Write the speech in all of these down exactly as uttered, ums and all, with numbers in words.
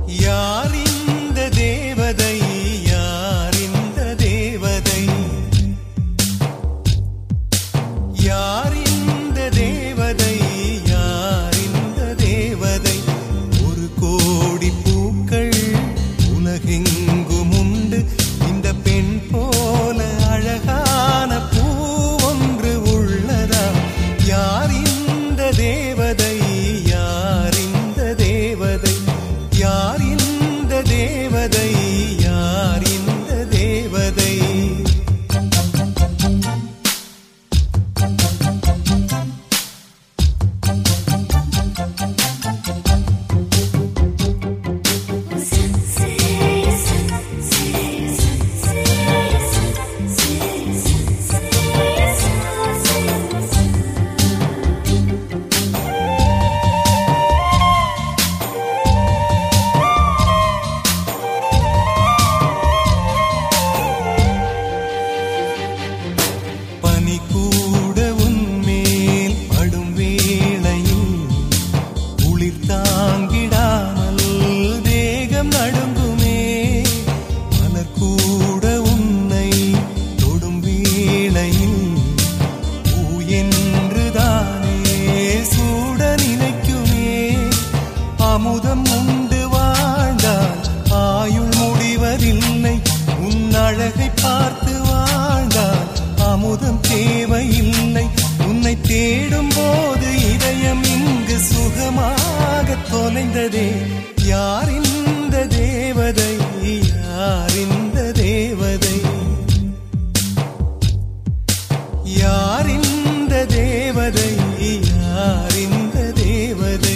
யார் இந்த தேவதை, யார் இந்த தேவதை, யார் இந்த தேவதை, யார் இந்த தேவதை. ஒரு கோடி பூக்கள் உலகெங்கும் உண்டு, இந்த பெண் போல அழகான பூ ஒன்று உள்ளதா? யார் இந்த தேவதை, யார் இந்த தேவதை, யார் இந்த தேவதை, யார் இந்த தேவதை. அமுதம் உண்டு வாழ்ந்தால் ஆயுள் முடிவதில்லை, உன் அழகை பார்த்து வாழ்ந்தால் அமுதம் தேவையில்லை. உன்னை தேடும் போது இதயம் இங்கு சுகமாக தொலைந்ததே. யார் இந்த தேவதை, யார் இந்த தேவதை, யார் இந்த தேவதை, யார் இந்த தேவதை.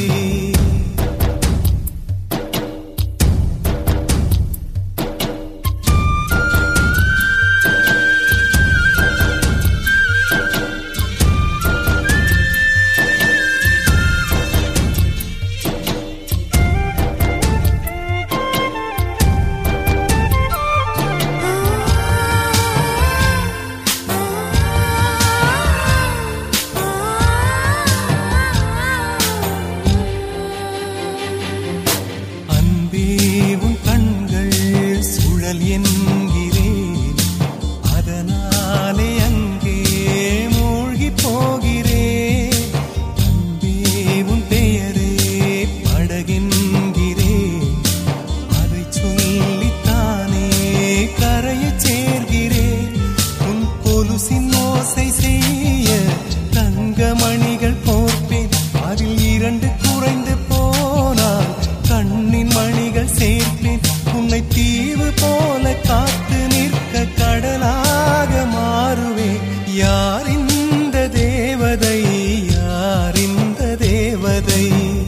என்கிறேன், அதனாலே அங்கே மூழ்கி போகிறேன். அன்பே உன் பெயரே படகென்கிறேன், அதை சொல்லித்தானே கரையச் சேர்கிறேன். உன் கொலுசின் ஓசை செய்ய தங்கமணிகள் போர்ப்பேன், அதில் இரண்டு குறைந்து போனால் கண்ணின் மணிகள் சேர்ப்பேன். உன்னை தீவு போல காத்து நிற்க கடலாக மாறுவேன். யார் இந்த தேவதை, யார் இந்த தேவதை,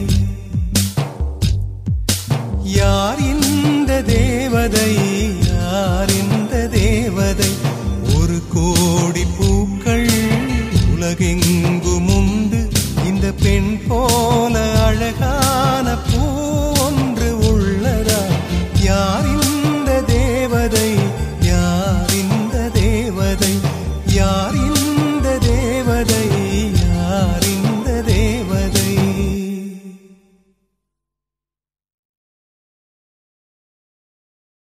யார் இந்த தேவதை, யார் இந்த தேவதை. ஒரு கோடி பூக்கள் உலகெங்கும் உண்டு, இந்த பெண் போல அழகா